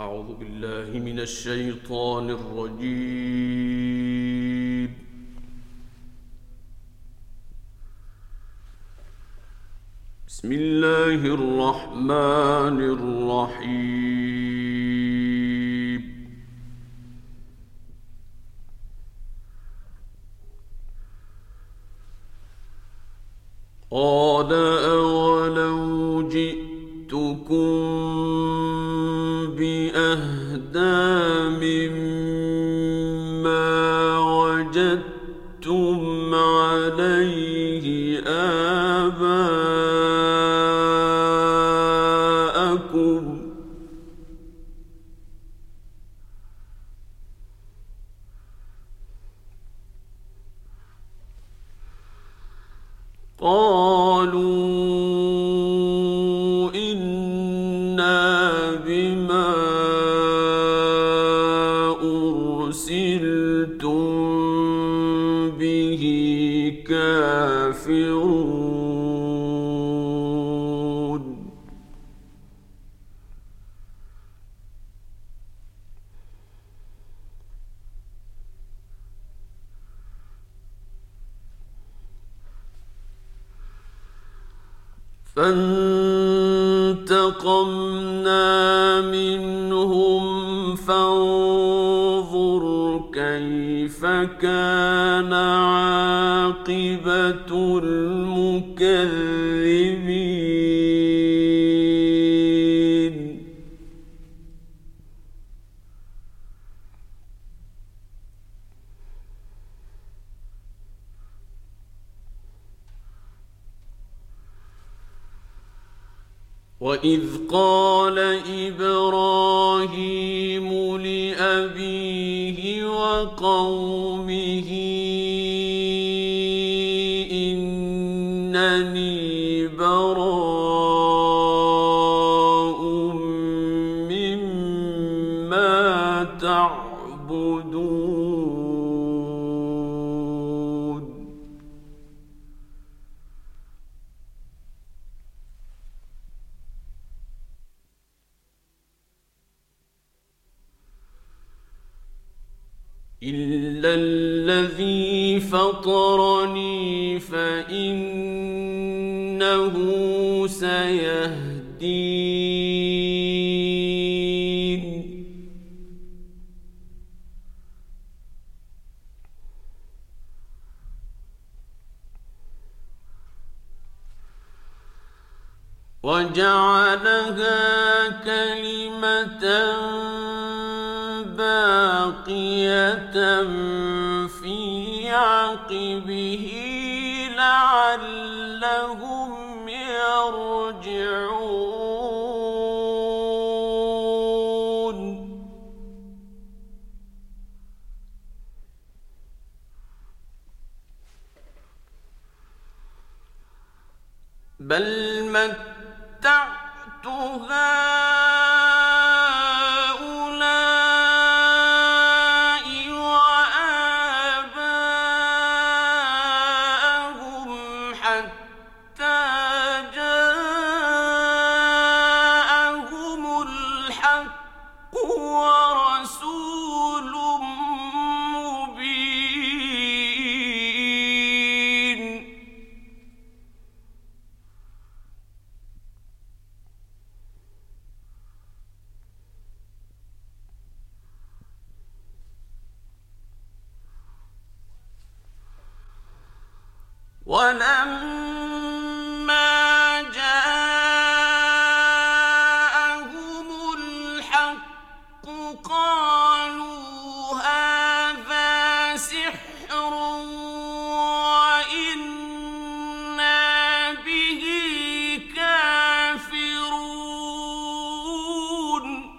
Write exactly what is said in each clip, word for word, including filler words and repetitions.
أعوذ بالله من الشيطان الرجيم. بسم الله الرحمن الرحيم. قال أولو جئتكم بأهدى مما وجدتم عليه آباءكم قالوا إنا بما أرسلتم به كافرون. فانتقمنا منهم فانظر كيف كان عاقبة المكذبين. وإذ قال إبراهيم لأبيه وقومه إنني براء مما تعبدون. إلا الذي فطرني فإنه سيهدين. وجعلها كلمة باقية في عقبه لعلهم يرجعون. بل متعت هؤلاء وآباءهم حتى جاءهم الحق ورسول مبين. ولما جاءهم الحق قالوا هذا سحر وإنا به كافرون.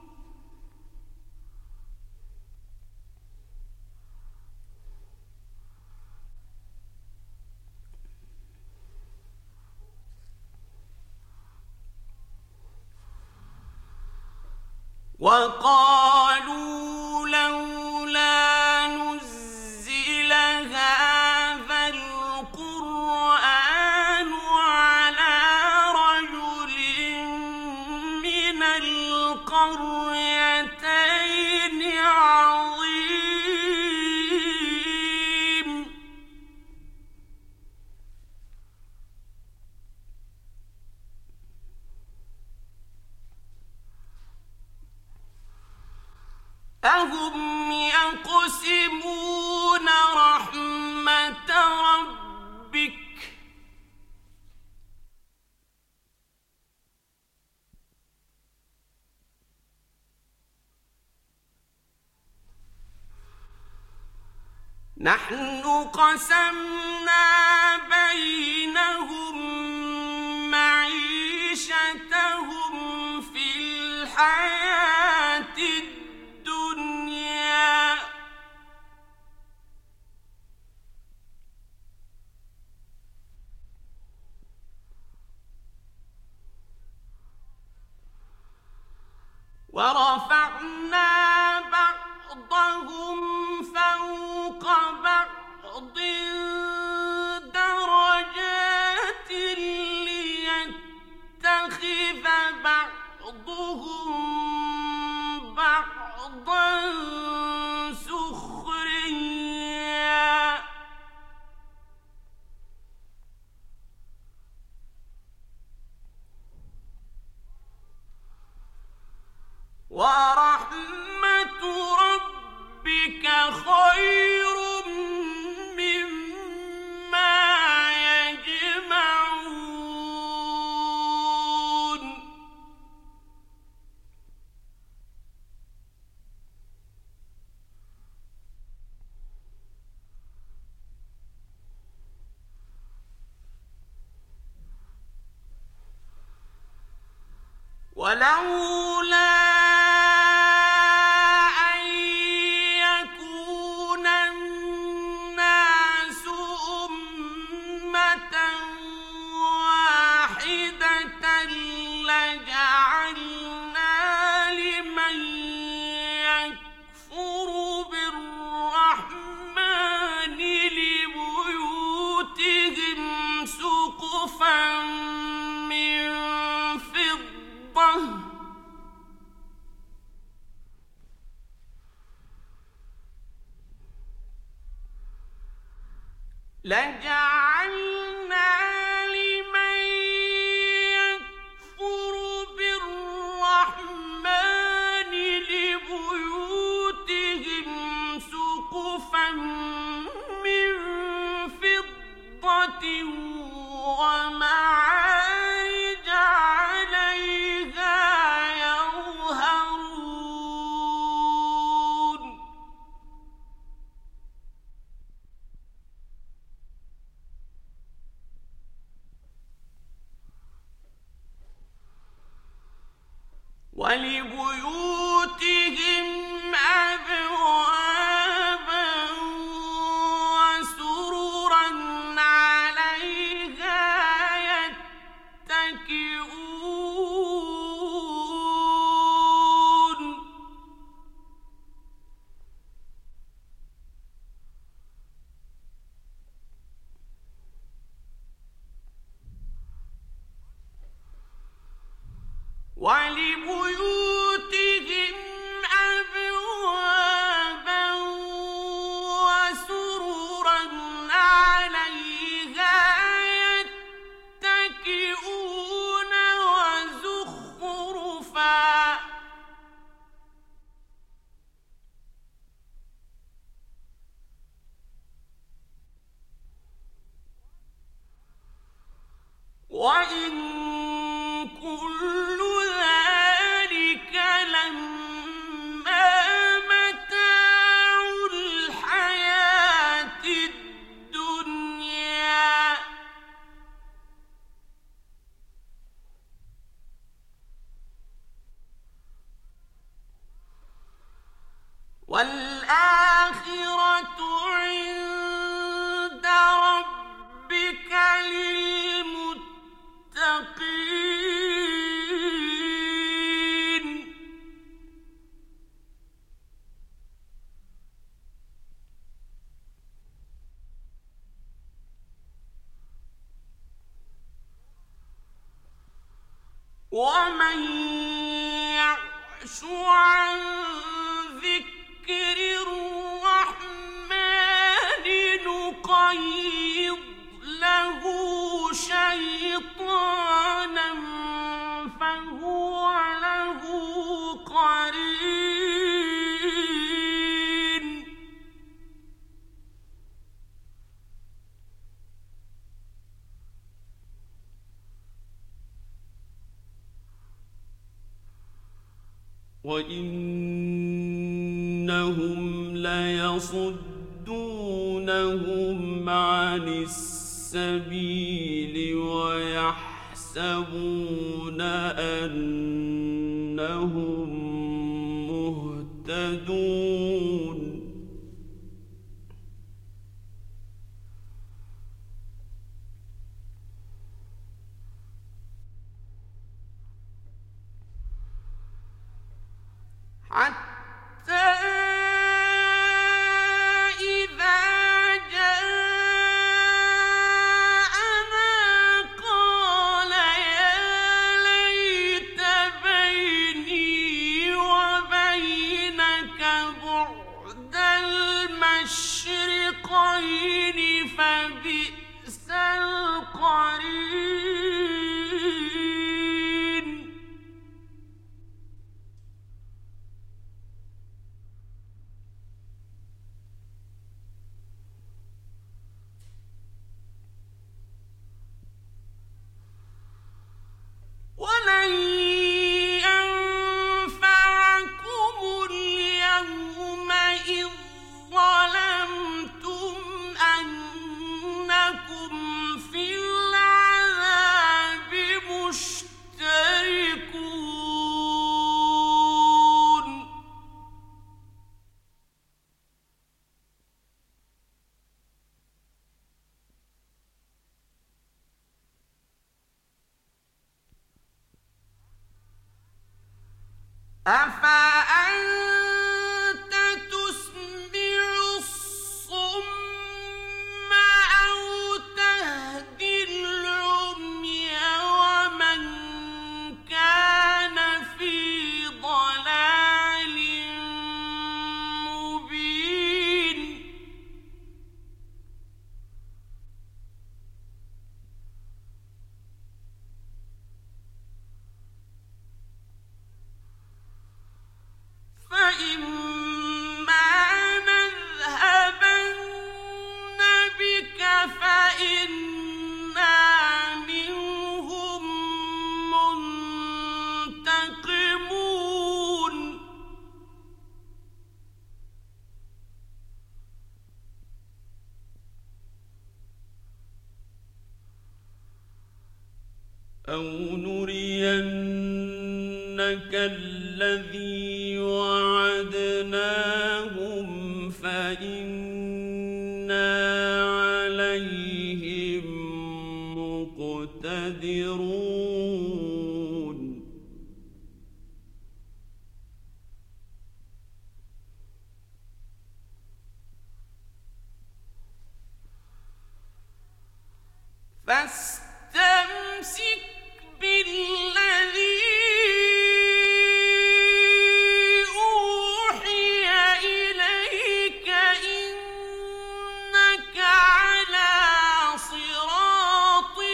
وقالوا لولا نزل هذا القرآن على رجل من القريتين أهم يقسمون رحمة ربك نحن قسمنا بينهم معيشتهم في الحياة الدنيا ورفعنا بعضهم فوق بعض درجات ليتخذ بعضهم بعضا سخريا ورحمة ربك خير مما يجمعون ولولا لجعلنا لمن يكفر بالرحمن لبيوتهم سقفا من فضة ومعارج عليها يظهرون ولبيوتهم أبوابا وسررا عليها يتكئون ولبيوتهم أبوابا وسررا عليها يتكئون وزخرفا وإن كل ذلك لما متاع الحياة الدنيا والآخرة عند ربك للمتقين ومن يعش عن ذكر الرحمن نقيض له شيطانا فهو له قرين وإنهم ليصدونهم عن السبيل ويحسبون أنهم مهتدون حتى إذا جاءنا قال يا ليت بيني وبينك بعد المشرقين فبئس القرين. ولن ينفعكم اليوم إذ ظلمتم أنكم في العذاب مشتركون. أفأنت تسمع الصم أو تهدي العمي ومن كان في ضلال مبين. فإما نذهبن بك فإنا منهم منتقمون. أو نرينك الذي وعدناهم فإنا عليهم مقتدرون. فاستمسك بالذي أوحي إليك إنك على صراط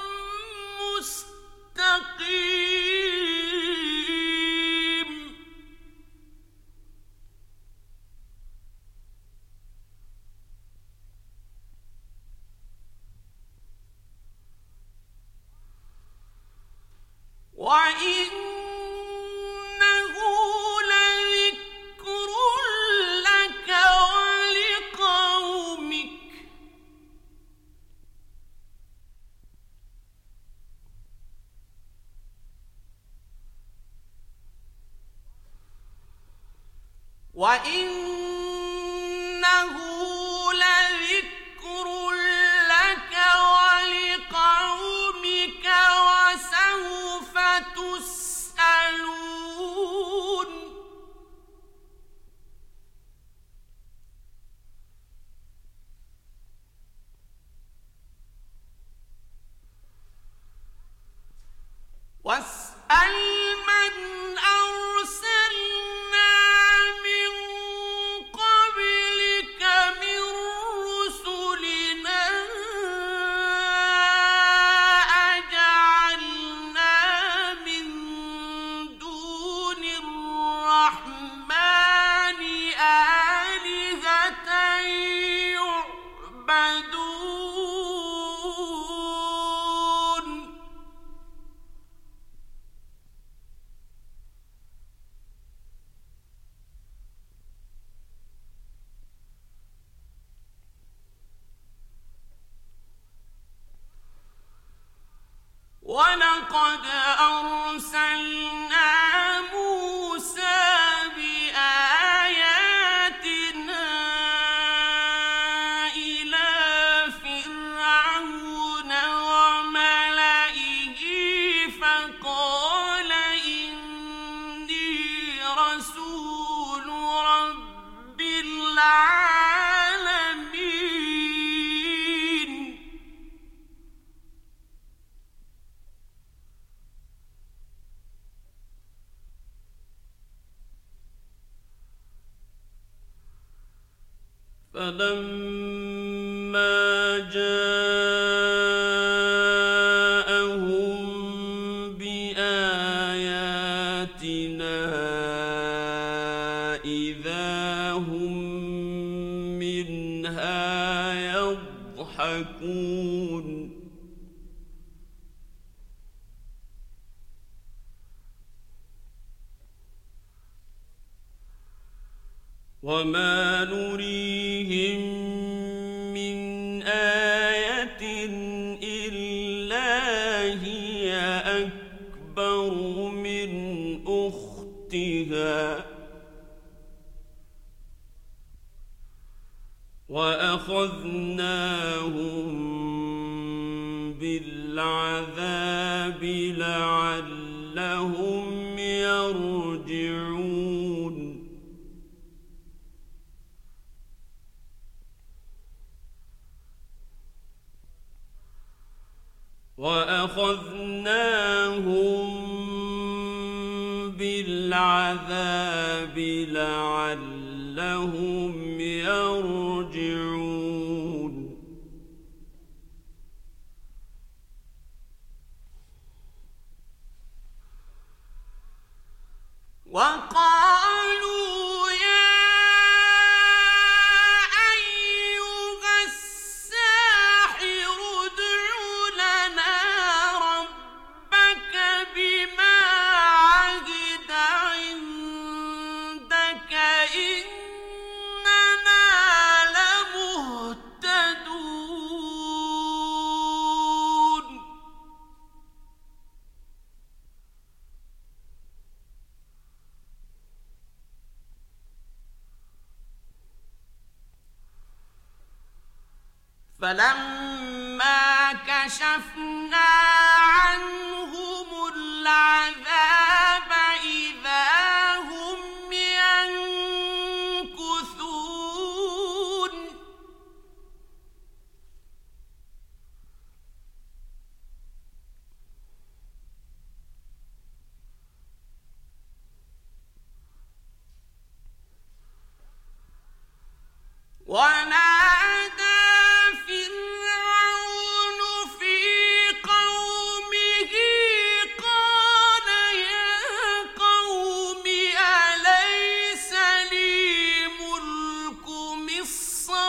مستقيم. وإنه لذكر لك ولقومك وإنه لذكر لك ولقومك وسوف تسألون. واسأل من أرسلنا من فلما جاءهم بآياتنا إذا هم منها يضحكون وما نريهم من آية إلا هي أكبر من أختها وأخذناهم بالعذاب لعلهم يرجعون وأخذناهم بالعذاب لعلهم يرجعون وقالوا يا أيها الساحر ادع لنا ربك بما عهد عندك إننا لمهتدون فلما كشفنا عنهم العذاب إذا هم ينكثون ونادى فرعون في قومه قال يا قوم أليس لي ملك مصر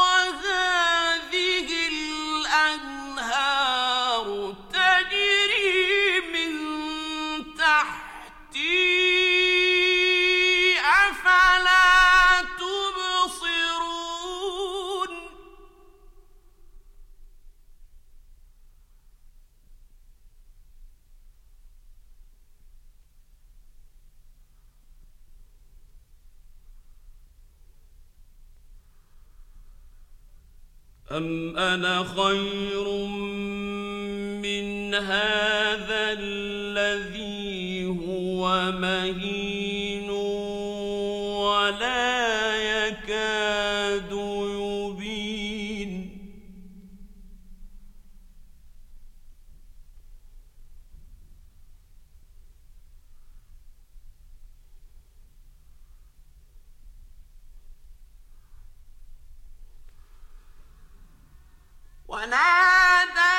وهذه الأنهار تجري من تحتي أفلا تبصرون أم أنا خير من هذا الذي هو مهين ولا يكاد يبين ونادى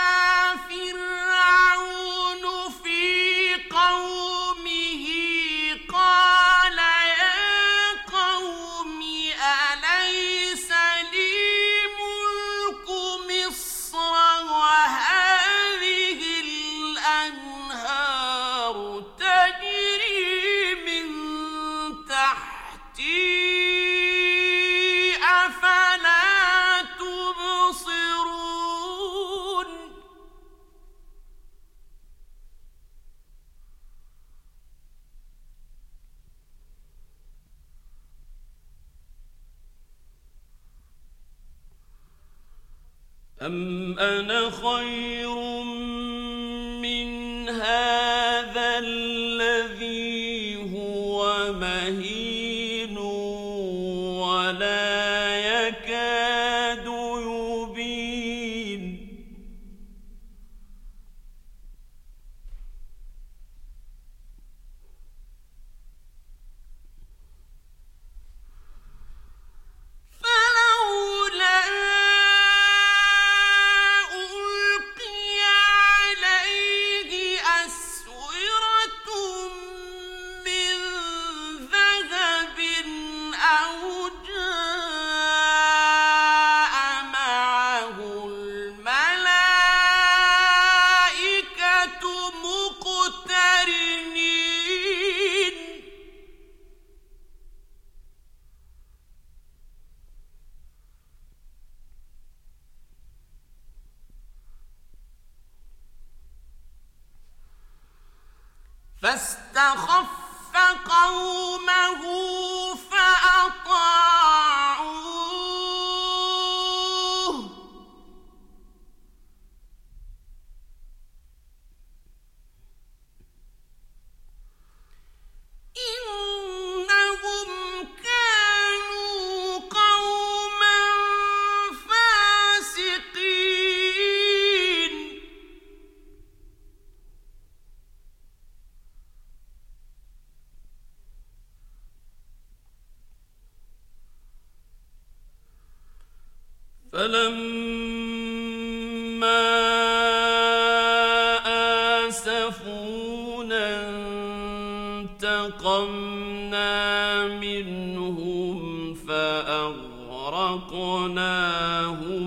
فرعون في قومه قال يا قوم أليس لي ملك مصر وهذه الأنهار تجري من تحتي أفلا تبصرون أم أنا خير من هذا الذي هو مهين ولا يكاد يبين فلولا فاستخف قومه فأطاعوه إنهم كانوا قوما فاسقين فلما آسفونا انتقمنا منهم فأغرقناهم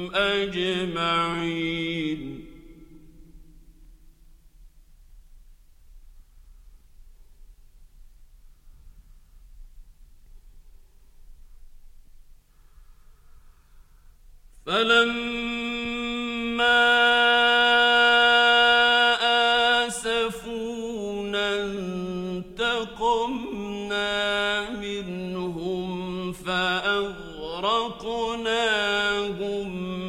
أجمعين فلما آسفونا انتقمنا منهم فأغرقناهم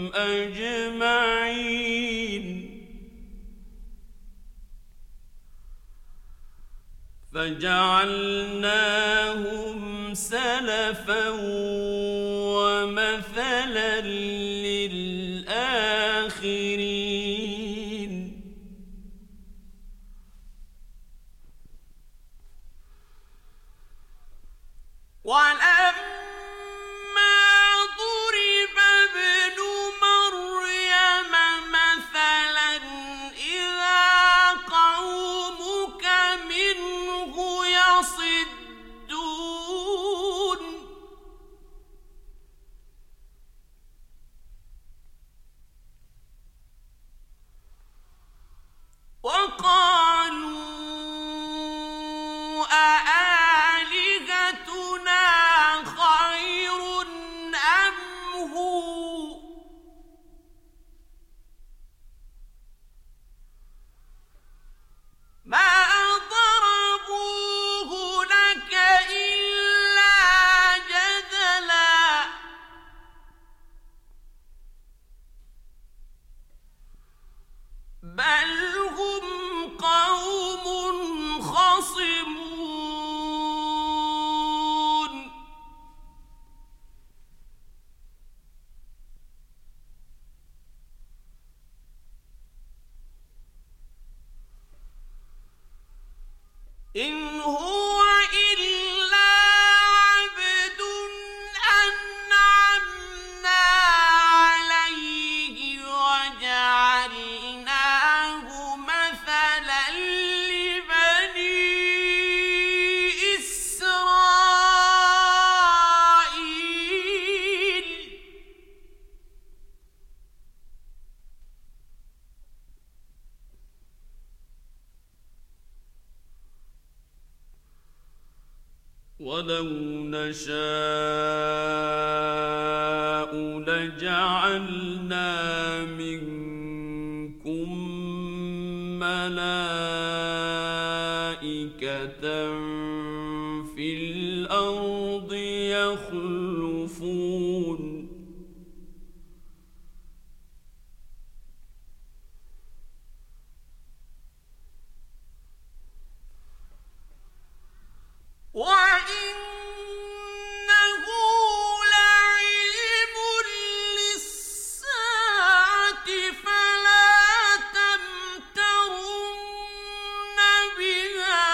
أجمعين فجعلناهم سلفا ومثلا للآخرين ولما ضرب ابن مريم مثلا إذا قومك منه يصدون وقالوا أآلهتنا خير أم هو ما ضربوه لك إلا جدلا بل هم قوم خصمون إن هو إلا عبد أنعمنا عليه وجعلناه مثلا لبني إسرائيل ولو نشاء لجعلنا منكم ملائكة في الأرض يخلفون وإنه لعلم للساعة فلا تمترن بها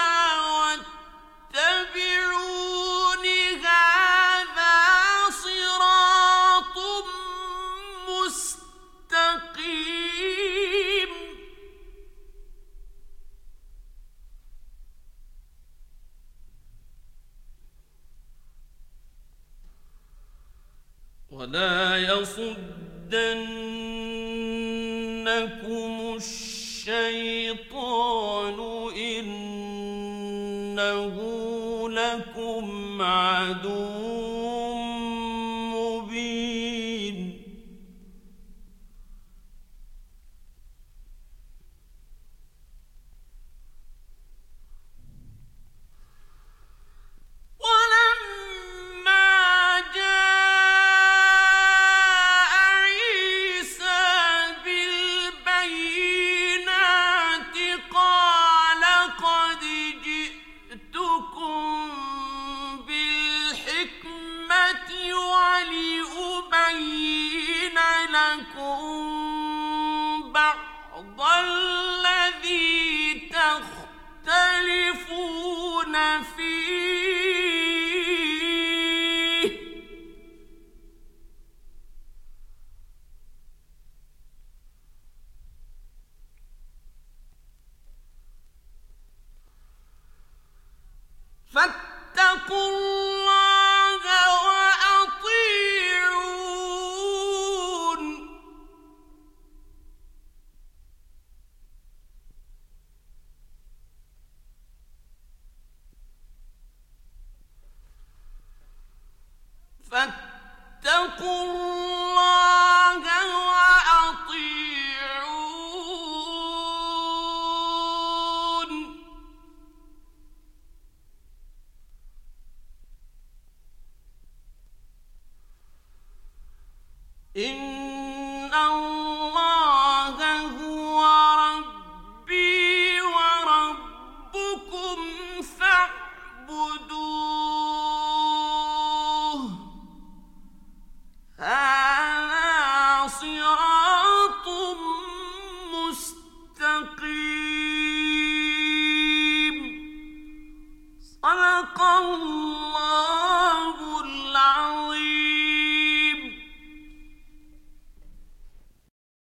واتبعون هذا صراط مستقيم ولا يصدنكم الشيطان إنه لكم عدو مبين فيه فاتقوا الله وأطيعون فاتقوا الله وأطيعون إن